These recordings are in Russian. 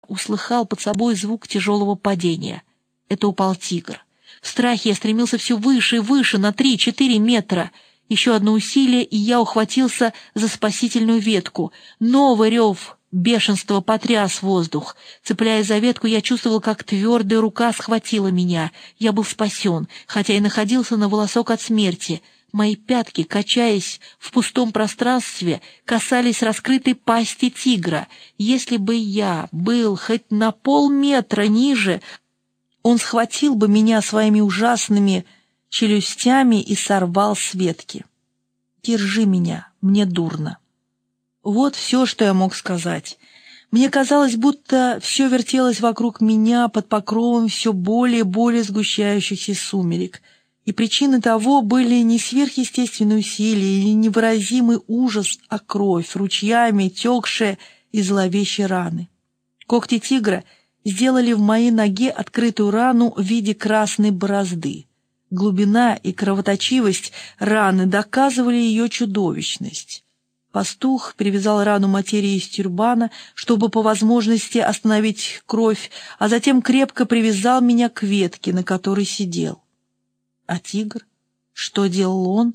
услыхал под собой звук тяжелого падения. Это упал тигр. В страхе я стремился все выше и выше, на 3-4 метра. Еще одно усилие, и я ухватился за спасительную ветку. Новый рев бешенства потряс воздух. Цепляясь за ветку, я чувствовал, как твердая рука схватила меня. Я был спасен, хотя и находился на волосок от смерти. Мои пятки, качаясь в пустом пространстве, касались раскрытой пасти тигра. Если бы я был хоть на полметра ниже, он схватил бы меня своими ужасными челюстями и сорвал с ветки. «Держи меня, мне дурно». Вот все, что я мог сказать. Мне казалось, будто все вертелось вокруг меня под покровом все более и более сгущающихся сумерек. И причиной того были не сверхъестественные усилия или невыразимый ужас, а кровь, ручьями текшая из зловещей раны. Когти тигра сделали в моей ноге открытую рану в виде красной борозды. Глубина и кровоточивость раны доказывали ее чудовищность. Пастух перевязал рану материей из тюрбана, чтобы по возможности остановить кровь, а затем крепко привязал меня к ветке, на которой сидел. А тигр? Что делал он?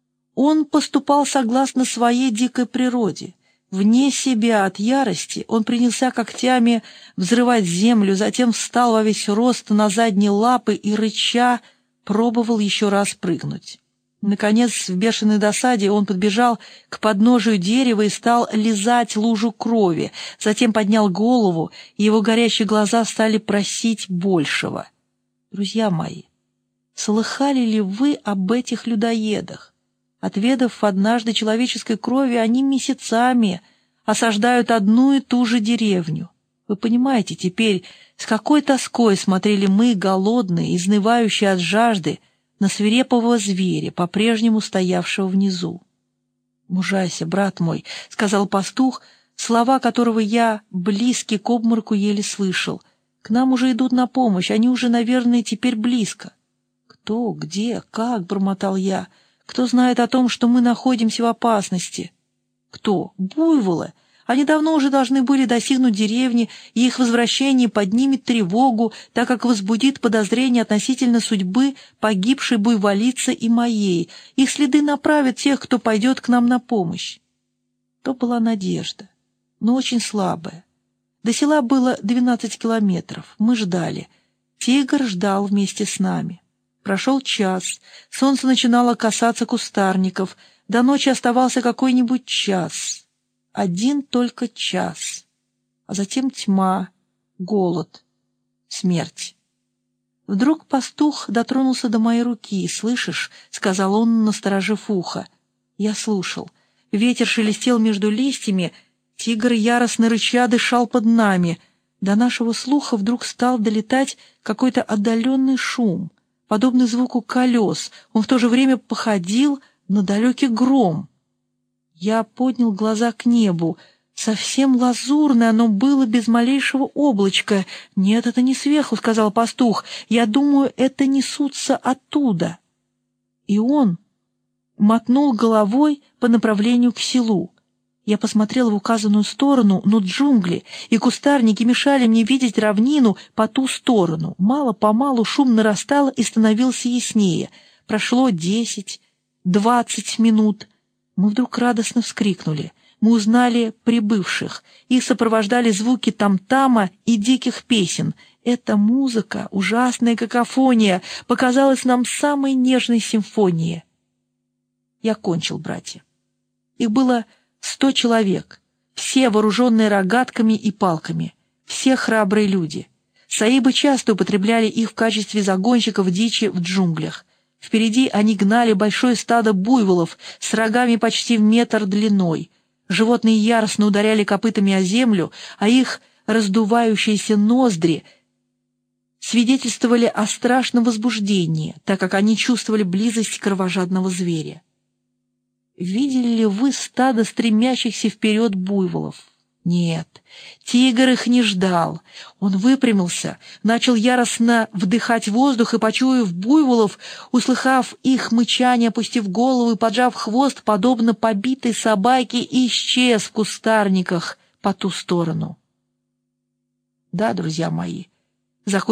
Он поступал согласно своей дикой природе. Вне себя от ярости он принялся когтями взрывать землю, затем встал во весь рост на задние лапы и, рыча, пробовал еще раз прыгнуть. Наконец, в бешеной досаде он подбежал к подножию дерева и стал лизать лужу крови, затем поднял голову, и его горящие глаза стали просить большего. Друзья мои, слыхали ли вы об этих людоедах? Отведав однажды человеческой крови, они месяцами осаждают одну и ту же деревню. Вы понимаете теперь, с какой тоской смотрели мы, голодные, изнывающие от жажды, на свирепого зверя, по-прежнему стоявшего внизу. «Мужайся, брат мой», — сказал пастух, слова которого я, близкий к обмороку, еле слышал. «К нам уже идут на помощь, они уже, наверное, теперь близко». «Кто, где, как?» — бормотал я. «Кто знает о том, что мы находимся в опасности?» «Кто? Буйволы. Они давно уже должны были достигнуть деревни, и их возвращение поднимет тревогу, так как возбудит подозрение относительно судьбы погибшей буйволицы и моей. Их следы направят тех, кто пойдет к нам на помощь». То была надежда, но очень слабая. До села было 12 километров. Мы ждали. Тигр ждал вместе с нами. Прошел час, солнце начинало касаться кустарников, до ночи оставался какой-нибудь час. Один только час, а затем тьма, голод, смерть. Вдруг пастух дотронулся до моей руки. «Слышишь?» — сказал он, насторожив ухо. Я слушал. Ветер шелестел между листьями, тигр яростно рыча дышал под нами. До нашего слуха вдруг стал долетать какой-то отдаленный шум, подобный звуку колес. Он в то же время походил на далекий гром. Я поднял глаза к небу. Совсем лазурное оно было, без малейшего облачка. «Нет, это не сверху», — сказал пастух. «Я думаю, это несутся оттуда». И он мотнул головой по направлению к селу. Я посмотрел в указанную сторону, но джунгли и кустарники мешали мне видеть равнину по ту сторону. Мало-помалу шум нарастал и становился яснее. Прошло 10-20 минут. Мы вдруг радостно вскрикнули. Мы узнали прибывших. Их сопровождали звуки там-тама и диких песен. Эта музыка, ужасная какофония, показалась нам самой нежной симфонией. Я кончил, братья. Их было 100 человек, все вооруженные рогатками и палками, все храбрые люди. Саибы часто употребляли их в качестве загонщиков дичи в джунглях. Впереди они гнали большое стадо буйволов с рогами почти в метр длиной. Животные яростно ударяли копытами о землю, а их раздувающиеся ноздри свидетельствовали о страшном возбуждении, так как они чувствовали близость кровожадного зверя. Видели ли вы стадо стремящихся вперед буйволов? Нет, тигр их не ждал. Он выпрямился, начал яростно вдыхать воздух и, почуяв буйволов, услыхав их мычание, опустив голову и поджав хвост, подобно побитой собаке, исчез в кустарниках по ту сторону. Да, друзья мои,